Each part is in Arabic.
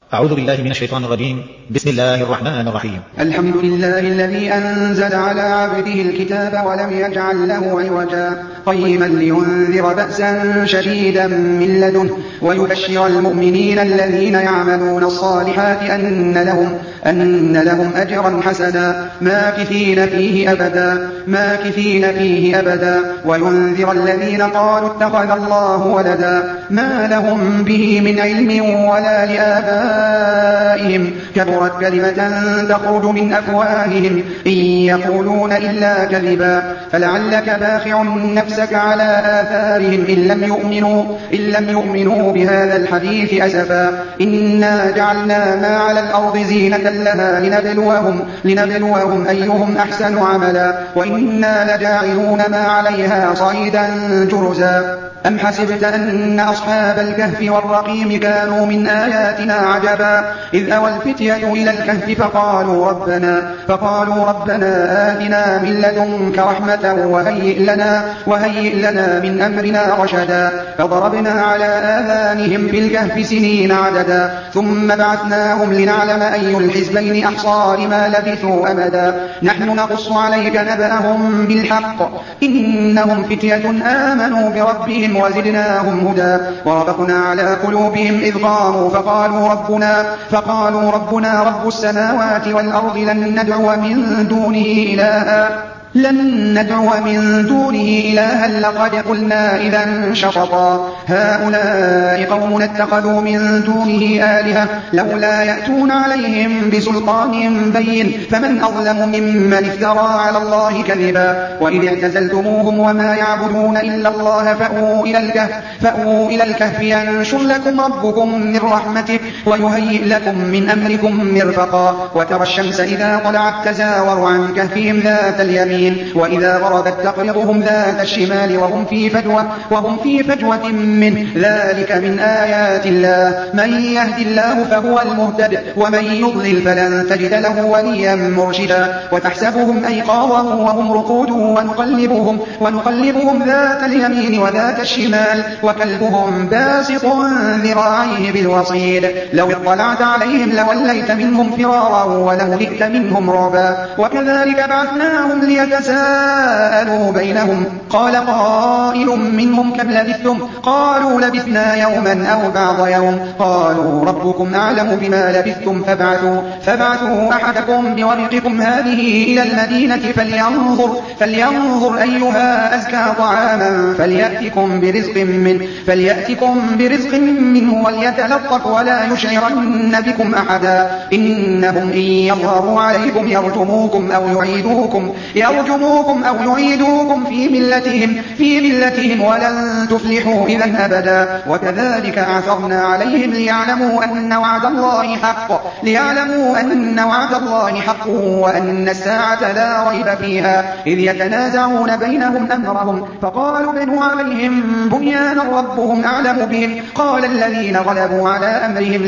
أعوذ بالله من الشيطان الرجيم. بسم الله الرحمن الرحيم. الحمد لله الذي أنزل على عبده الكتاب ولم يجعل له عوجا قيما لينذر بأسا شديدا من لدنه ويبشر المؤمنين الذين يعملون الصالحات أن لهم أجرا حسنا ماكثين فيه أبدا وينذر الذين قالوا اتخذ الله ولدا ما لهم به من علم ولا لآبائهم كبرت كلمة تخرج من أفواههم إن يقولون إلا كذبا فلعلك باخع نفسك على آثارهم إن لم يؤمنوا بهذا الحديث أسفا إنا جعلنا ما على الأرض زينة لها لنبلوهم أيهم أحسن عملا وإنا لجاعلون ما عليها صعيدا جرزا أم حسبت أن أصحاب الكهف والرقيم كانوا من آياتنا عجبا إذ أوى الفتية إلى الكهف فقالوا ربنا آتنا من لدنك رحمة وهيئ لنا من أمرنا رشدا فضربنا على آذانهم في الكهف سنين عددا ثم بعثناهم لنعلم أي الحزبين أحصى لما لبثوا أمدا نحن نقص عليك نبأهم بالحق إنهم فتية آمنوا بربهم وزدناهم هدى وربطنا على قلوبهم إذ قاموا فقالوا ربنا رب السماوات والأرض لن ندعو من دونه إلها لقد قلنا إذا شططا هؤلاء قوم اتخذوا من دونه آلهة لولا يأتون عليهم بسلطان بين فمن أظلم ممن افترى على الله كذبا وإذ اعتزلتموهم وما يعبدون إلا الله فأووا إلى الكهف ينشر لكم ربكم من رحمته ويهيئ لكم من أمركم مرفقا وترى الشمس إذا طلعت تزاور عن كهفهم ذات اليمين وإذا غربت تقرضهم ذات الشمال وهم في فجوة منه ذلك من آيات الله من يهد الله فهو المهتد ومن يضلل فلن تجد له وليا مرشدا وتحسبهم أيقاظا وهم رقود ونقلبهم ذات اليمين وذات الشمال وكلبهم باسط ذراعيه بالوصيد لو اطلعت عليهم لوليت منهم فرارا ولملئت منهم رعبا وكذلك بعثناهم ليتساءلوا بينهم قال قائل منهم كم لبثتم قالوا لبثنا يوما أو بعض يوم قالوا ربكم أعلم بما لبثتم فابعثوا أحدكم بورقكم هذه إلى المدينة فلينظر أيها أزكى طعاما فليأتكم برزق منه وليتلطف ولا يشعرن بكم أحدا إنهم إن يظهروا عليكم يرجموكم أو يعيدوكم في ملتهم ولن تفلحوا إذا أبدا وكذلك أعثرنا عليهم ليعلموا أن وعد الله حق وأن الساعة لا ريب فيها إذ يتنازعون بينهم أمرهم فقالوا بنوا عليهم بنيانا ربهم أعلم بهم قال الذين غلبوا على أمرهم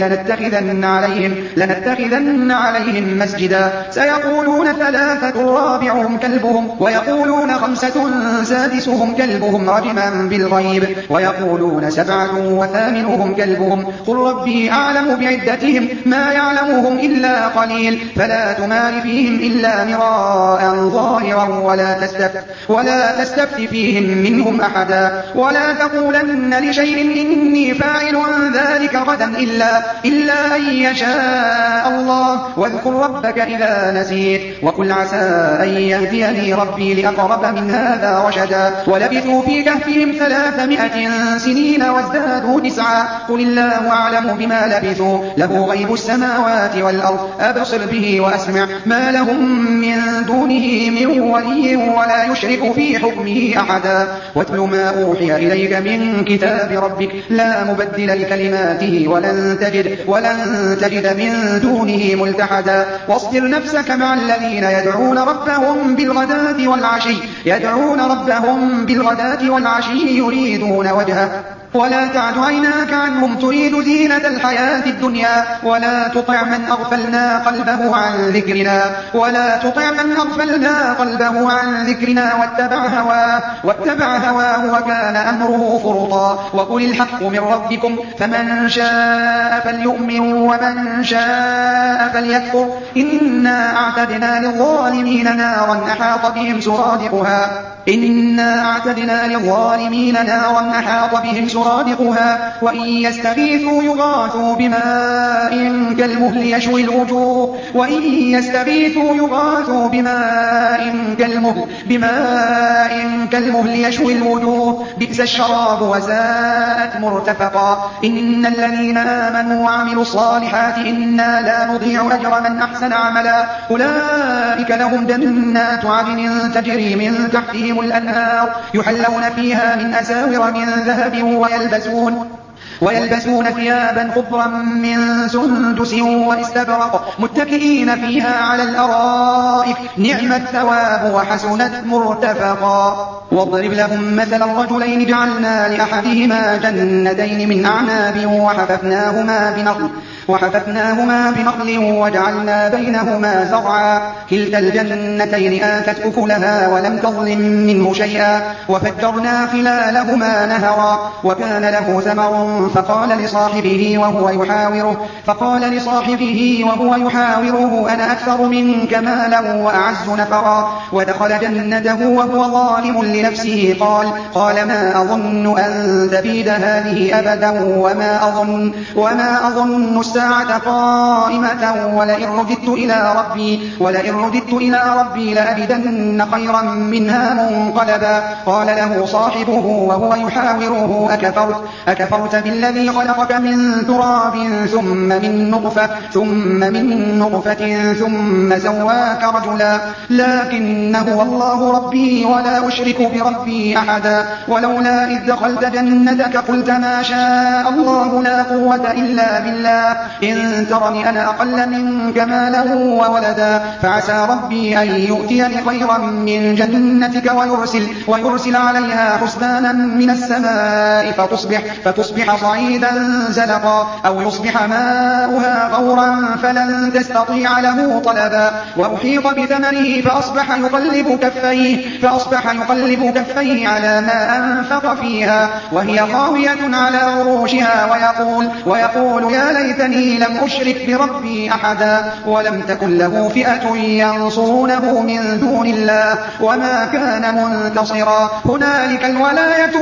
لنتخذن عليهم مسجدا سيقولون 3 رابعهم كلبهم ويقولون 5 سادسهم كلبهم رجما بالغيب ويقولون 7 وثامنهم كلبهم قل ربي أعلم بعدتهم ما يعلمهم إلا قليل فلا تمار فيهم إلا مراء ظاهرا ولا تستفت فيهم منهم أحدا ولا تقولن لشيء إني فاعل ذلك غدا إلا أن يشاء الله واذكر ربك إذا نسيت وقل عسى أن يهديني ربي لأقرب من هذا رشدا ولبثوا في كهفهم 300 سنين وازدادوا 9 قل الله أعلم بما لبثوا له غيب السماوات والأرض أبصر به وأسمع ما لهم من دونه من ولي ولا يشرك في حكمه أحدا واتل ما أوحي إليك من كتاب ربك لا مبدل لكلماته ولن تجد من دونه ملتحدا واصبر نفسك مع الذين يدعون ربهم بالغداة والعشي يريدون وجهه ولا تعد عيناك عنهم تريد زينة الحياة الدنيا ولا تطع من أغفلنا قلبه عن ذكرنا واتبع هواه وكان أمره فرطا. وقل الحق من ربكم فمن شاء فليؤمن ومن شاء فليكفر إنا أعتدنا للظالمين نارا أحاط بهم سرادقها وإن يستغيثوا يغاثوا بماء كالمهل يشوي الوجوه بئس الشراب وساءت مرتفقا. إن الذين آمنوا وعملوا الصالحات إنا لا نضيع أجر من أحسن عملا أولئك لهم جنات عدن تجري من تحتهم الأنهار يحلون فيها من أساور من ذهب ويلبسون ثيابا خضرا من سندس واستبرق متكئين فيها على الأرائك نعم الثواب وحسنت مرتفقا. واضرب لهم مثل الرجلين جعلنا لأحدهما جنتين من أعناب وحففناهما بنخل وجعلنا بينهما زرعا كلتا الجنتين آتت أكلها ولم تظلم منه شيئا وفجرنا خلالهما نهرا. وكان له ثمر فقال لصاحبه وهو يحاوره أنا أكثر منك مالا وأعز نفرا. ودخل جنته وهو ظالم لنفسه قال ما أظن أن تبيد هذه أبدا وما أظن الساعة قائمة ولئن رددت إلى ربي لأجدن خيرا منها منقلبا. قال له صاحبه وهو يحاوره أكفرت بالذي خلقك من تراب ثم من نطفة ثم سواك رجلا لكن هو الله ربي ولا أشرك بربي أحدا. ولولا إذ دخلت جنتك قلت ما شاء الله لا قوة إلا بالله إن ترني أنا أقل منك مالا وولدا فعسى ربي أن يؤتيني خيرا من جنتك ويرسل عليها حسبانا من السماء فتصبح صعيدا زلقا أو يصبح ماؤها غورا فلن تستطيع له طلبا. وأحيط بثمره فأصبح يقلب كفيه على ما أنفق فيها وهي خاوية على عروشها ويقول يا ليتني لم أشرك بربي أحدا. ولم تكن له فئة ينصرونه من دون الله وما كان منتصرا. هنالك الولاية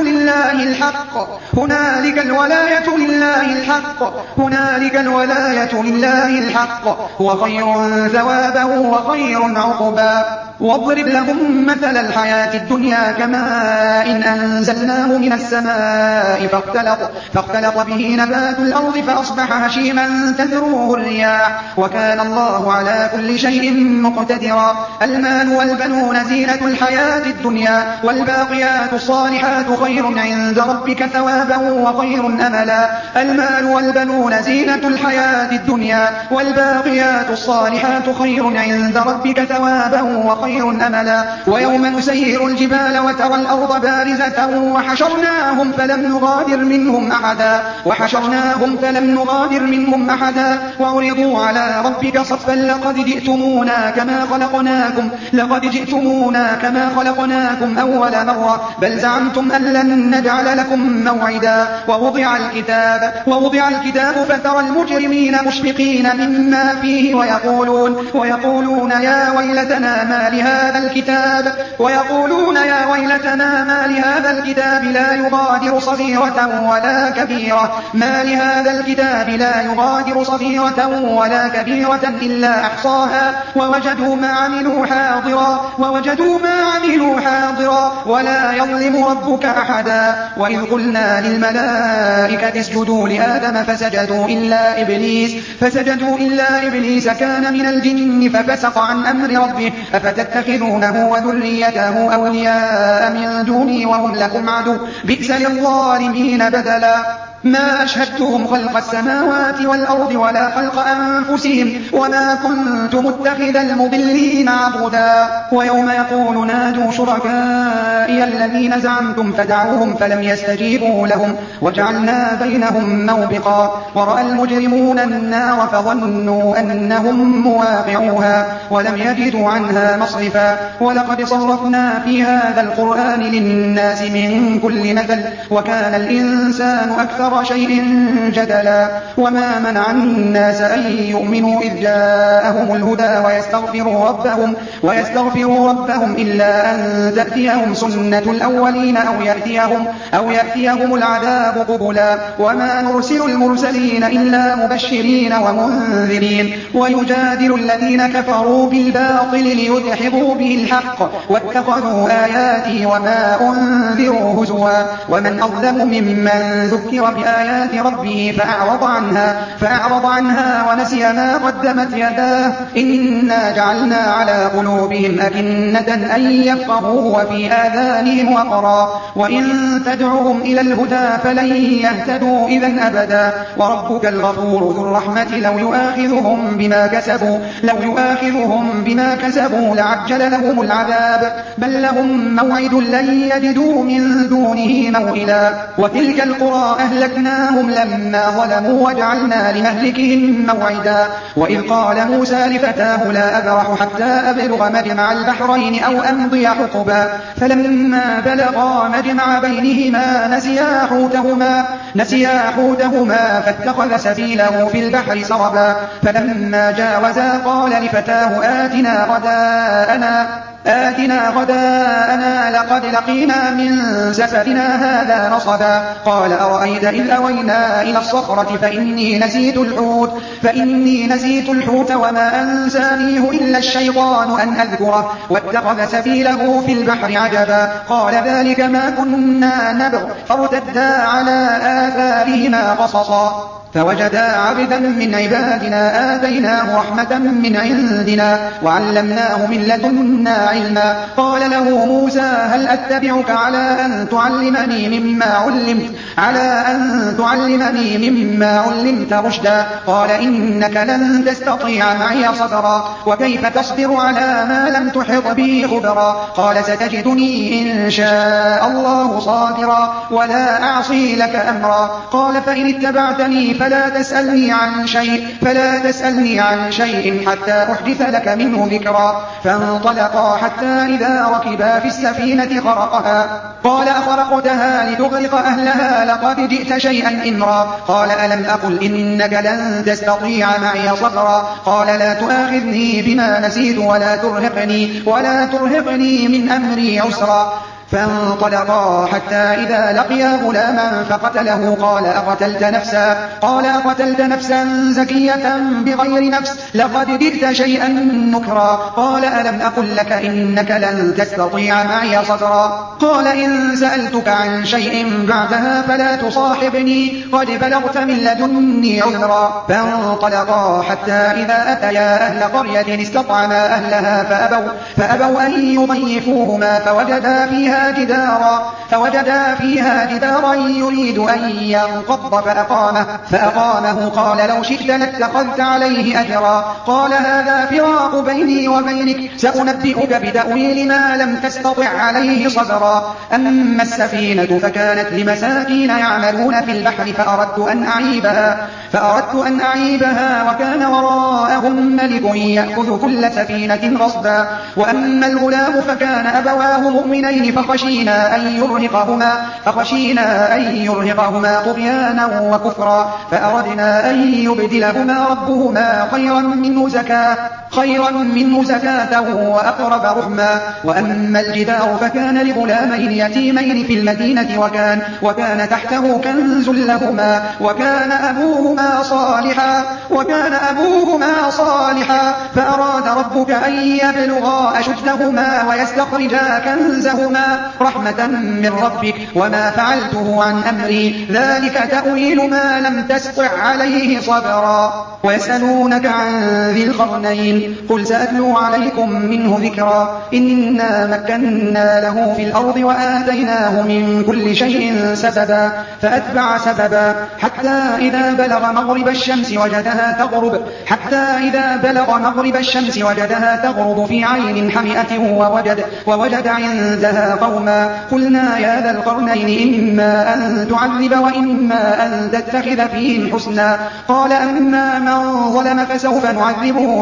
لله الحق هو خير ثوابا وخير عقبا. واضرب لهم مثل الحياة الدنيا كماء إن أنزلناه من السماء فاختلط به نبات الأرض فأصبح هشيما تذروه الرياح وكان الله على كل شيء مقتدرا. المال والبنون زينة الحياة الدنيا والباقيات الصالحات خير عند ربك ثوابا وخير أملا. المال والبنون زينة الحياة الدنيا والباقيات الصالحات خير عند ربك ثوابا وخير أملا. ويوم نسير الجبال وترى الأرض بارزة وحشرناهم فلم نغادر منهم أحدا وعرضوا على ربك صفا لقد جئتمونا كما خلقناكم أول مرة بل زعمتم أن لن نجعل لكم موعدا. ووضع الكتاب فترى المجرمين مشفقين مما فيه ويقولون يا ويلتنا ما لهذا الكتاب لا يغادر صغيرة ولا كبيرة إلا أحصاها ووجدوا ما عملوا حاضرا ولا يظلم ربك أحدا. وإذ قلنا للملائكة اسجدوا لآدم فسجدوا إلا إبليس كان من الجن ففسق عن أمر ربه أفتتخذونه وذريته أولياء من دوني وهم لكم عدو بئس للظالمين بدلا. ما أشهدتهم خلق السماوات والأرض ولا خلق أنفسهم وما كنت متخذ المضلين عضدا ويوم يقول نادوا شركائي الذين زعمتم فدعوهم فلم يستجيبوا لهم وجعلنا بينهم موبقا ورأى المجرمون النار فظنوا أنهم مواقعوها ولم يجدوا عنها مصرفا ولقد صرفنا في هذا القرآن للناس من كل مثل وكان الإنسان أكثر شيء جدلا وما منع الناس أن يؤمنوا إذ جاءهم الهدى ويستغفروا ربهم إلا أن تأتيهم سنة الأولين أو يأتيهم العذاب قبلا وما نرسل المرسلين إلا مبشرين ومنذرين ويجادل الذين كفروا بالباطل ليدحضوا به الحق واتخذوا آياتي وما أنذروا هزوا ومن أظلم ممن ذكر بآيات ربه فأعرض عنها ونسي ما قدمت يداه إنا جعلنا على قلوبهم أكنة أن يفقهوا وفي آذانهم وقرا وإن تدعوهم إلى الهدى فلن يهتدوا إذا أبدا وربك الغفور ذو الرحمة لو يؤاخذهم بما كسبوا لعجل لهم العذاب بل لهم موعد لن يجدوا من دونه موئلا وتلك القرى أهلكناهم لما ظلموا وجعلنا لمهلكهم موعدا وإذ قال موسى لفتاه لا أبرح حتى أبلغ مجمع البحرين أو أمضي حقبا فلما بلغا مجمع بينهما نسيا حوتهما فاتخذ سبيله في البحر سربا فلما جاوزا قال لفتاه آتنا غداءنا لقد لقينا من سفرنا هذا نصبا قال أرأيت إذ أوينا إلى الصخرة فإني نسيت الحوت وما أنسانيه إلا الشيطان أن أذكره واتخذ سبيله في البحر عجبا قال ذلك ما كنا نبغ فارتدا على آثارهما قصصا فوجدا عبدا من عبادنا آتيناه رحمة من عندنا وعلمناه من لدنا علما قال له موسى هل أتبعك على أن تعلمني مما علمت رشدا قال إنك لن تستطيع معي صبرا وكيف تصبر على ما لم تحط به خبرا قال ستجدني إن شاء الله صابرا ولا أعصي لك أمرا قال فإن اتبعتني فلا تسألني عن شيء حتى أحدث لك منه ذكرا فانطلقا حتى إذا ركبا في السفينة خرقها قال أخرقتها لتغرق أهلها لقد جئت شيئا إمرا قال ألم أقل إنك لن تستطيع معي صبرا قال لا تؤاخذني بما نسيت ولا ترهقني من أمري عسرا فانطلقا حتى إذا لقيا غلاما فقتله قال أقتلت نفسا زكية بغير نفس لقد جئت شيئا نكرا قال ألم أقل لك إنك لن تستطيع معي صبرا قال إن سألتك عن شيء بعدها فلا تصاحبني قد بلغت من لدني عذرا فانطلقا حتى إذا أتيا أهل قرية استطعما أهلها فأبوا أن يضيفوهما فوجدا فيها جدارا يريد أن ينقض فأقامه قال لو شئت لاتخذت عليه أجرا قال هذا فراق بيني وبينك سأنبئك بتأويل ما لم تستطع عليه صبرا أما السفينة فكانت لمساكين يعملون في البحر فأردت أن أعيبها وكان وراءهم ملك يأخذ كل سفينة غصبا وأما الغلام فكان أبواه مؤمنين فخشينا أن يرهقهما طغيانا وكفرا فأردنا أن يبدلهما ربهما خيرا منه زكاة وأقرب رحما وأما الجدار فكان لغلامين يتيمين في المدينة وكان تحته كنز لهما وكان أبوهما صالحا فأراد ربك أن يبلغا أشدهما ويستخرجا كنزهما رحمة من ربك وما فعلته عن أمري ذلك تأويل ما لم تستطع عليه صبرا ويسألونك عن ذي القرنين المرسلين قل سأتلو عليكم منه ذكرا إنا مكنا له في الأرض وآتيناه من كل شيء سببا فأتبع سببا حتى إذا بلغ مغرب الشمس وجدها تغرب في عين حمئة ووجد عندها قوما قلنا يا ذا القرنين إما أن تعذب وإما أن تتخذ فيهم حسنا قال أما من ظلم فسوف نعذبه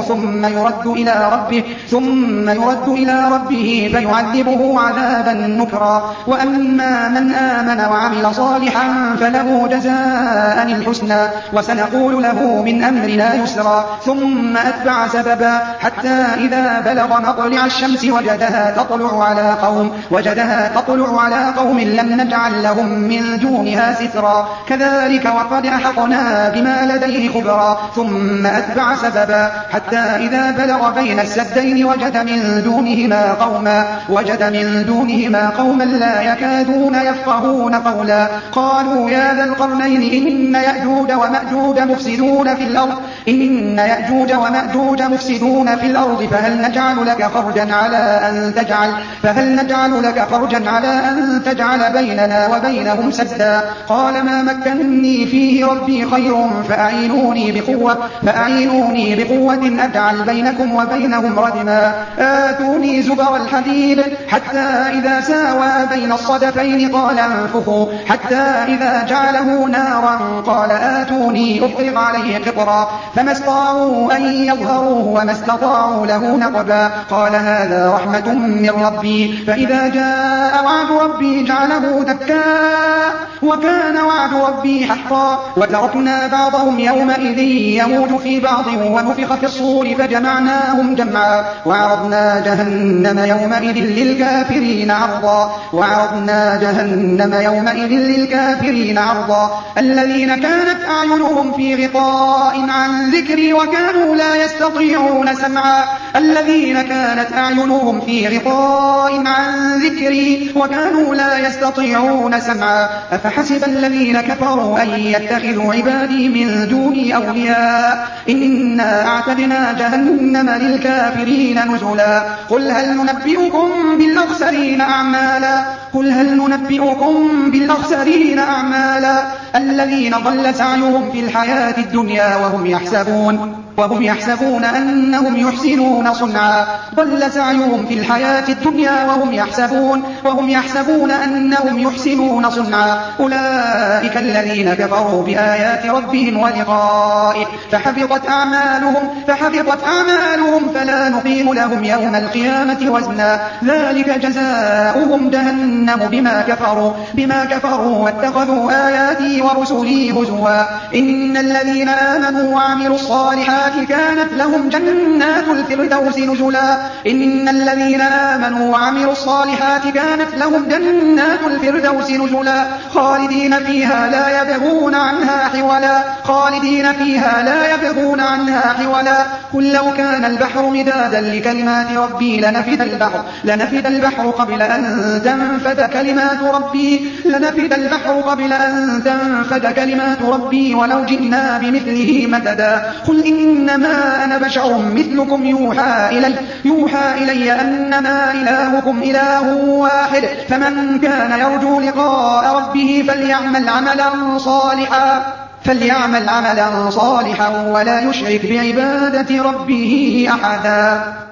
ثم يرد إلى ربه فيعذبه عذابا نكرا وأما من آمن وعمل صالحا فله جزاء الحسنى وسنقول له من أمرنا يسرا ثم أتبع سببا حتى إذا بلغ مطلع الشمس وجدها تطلع على قوم لم نجعل لهم من دونها سترا كذلك وقد أحطنا بما لديه خبرا ثم أتبع سببا حتى إذا بلغ بين السدين وجد من دونهما قوما لا يكادون يفقهون قولا قالوا يا ذا القرنين إن يأجوج ومأجوج مفسدون في الأرض فهل نجعل لك خرجا على أن تجعل بيننا وبينهم سدا قال ما مكنني فيه ربي خير فأعينوني بقوة أجعل بينكم وبينهم ردما آتوني زبر الحديد حتى إذا ساوى بين الصدفين قال انفخوا حتى إذا جعله نارا قال آتوني أفرغ عليه قطرا فما استطاعوا أن يظهروه وما استطاعوا له نقبا قال هذا رحمة من ربي فإذا جاء وعد ربي جعله دكاء وكان وعد ربي حقا وتركنا بعضهم يومئذ يموج في بعض ونفخ في الصور فجمعناهم جمعا وعرضنا جهنم يومئذ للكافرين عرضا الذين كانت أعينهم في غطاء عن ذكري وكانوا لا يستطيعون سمعا أفحسب الذين كفروا أن يتخذوا عبادي من دوني أولياء إنا أعتدنا جهنم للكافرين نزلا قل هل ننبئكم بالأخسرين أعمالا الذين ضل سعيهم في الحياة الدنيا وهم يحسبون أنهم يحسنون صنعا ضل سعيهم في الحياة الدنيا وهم يحسبون أنهم يحسنون صنعا أولئك الذين كفروا بآيات ربهم ولقائه فحبطت أعمالهم فلا نقيم لهم يوم القيامة وزنا ذلك جزاؤهم جهنم بما كفروا واتخذوا آياتي ورسلي هزوا إن الذين آمنوا وعملوا الصالحات كانت لهم جنات الفردوس نزلا خالدين فيها لا يبغون عنها حولا قل لو كان البحر مدادا لكلمات ربي لنفد البحر قبل أن تنفد كلمات ربي ولو جئنا بمثله مددا قل إنما أنا بشر مثلكم يوحى إلي أنما إلهكم إله واحد فمن كان يرجو لقاء ربه فليعمل عملا صالحا ولا يشرك بعبادة ربه أحدا